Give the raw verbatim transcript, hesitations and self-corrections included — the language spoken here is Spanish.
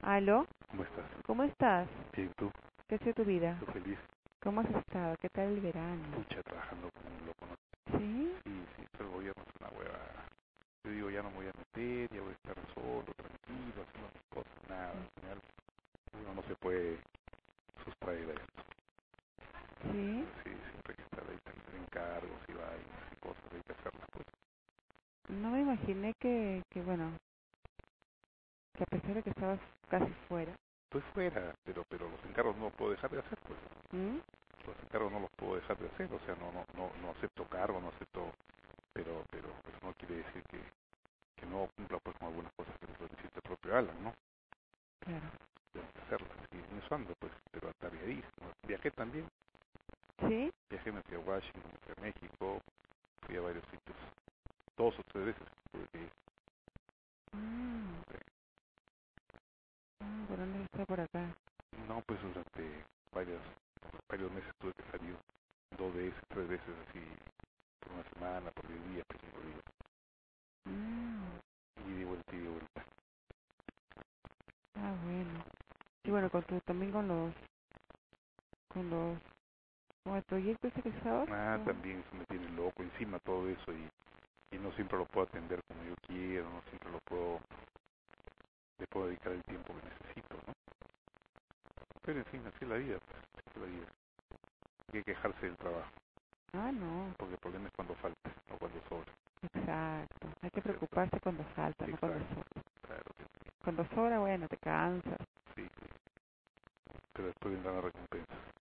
¿Aló? ¿Cómo estás? ¿Cómo estás? Bien, ¿tú? ¿Qué es de tu vida? Estoy feliz. ¿Cómo has estado? ¿Qué tal el verano? Pucha, trabajando como un loco, ¿no? ¿Sí? Sí, sí, pero el gobierno es una hueva. Yo digo, ya no me voy a meter, ya voy a estar solo, tranquilo, haciendo mis cosas, nada. Al final, uno no se puede sustraer a esto. ¿Sí? Sí, siempre hay que estar ahí, tener encargos y vainas y cosas, hay que hacerlas, pues. No me imaginé que, que bueno, que a pesar de que estabas casi fuera. Estoy fuera, pero pero los encargos no los puedo dejar de hacer, pues. ¿Mm? Los encargos no los puedo dejar de hacer, o sea, no no no, no acepto cargo, no acepto, pero pero eso no quiere decir que, que no cumpla pues con algunas cosas que lo necesita el propio Alan, ¿no? Claro. Tengo que hacerlas, y en eso ando, pues, pero atareadísimo. Viajé también, ¿Sí? viajé, me fui a Washington, me fui a México, fui a varios sitios, dos o tres veces tuve que ir. Mm. Ah, ¿por dónde está por acá? No, pues durante varios, varios meses tuve que salir dos veces, tres veces así, por una semana, por diez días, por cinco días, Mm. y de vuelta y de vuelta. Ah, bueno. Y Y bueno, pues, con tu, también con los, con los, con el proyecto ese que estabas. ah, ¿No? también eso me tiene loco, encima todo eso, y, y no siempre lo puedo atender como yo quiero, no siempre lo puedo, le puedo dedicar el tiempo que necesito, ¿no? Pero en fin, así es la vida, pues, así es la vida. Hay que quejarse del trabajo, Ah, no. porque el problema es cuando falta, no cuando sobra, Exacto. Hay que ¿cierto? preocuparse cuando falta, no cuando Exacto, sobra. claro que sí, Cuando sobra, bueno, te cansas. sí, sí. Pero después vendrán las recompensas.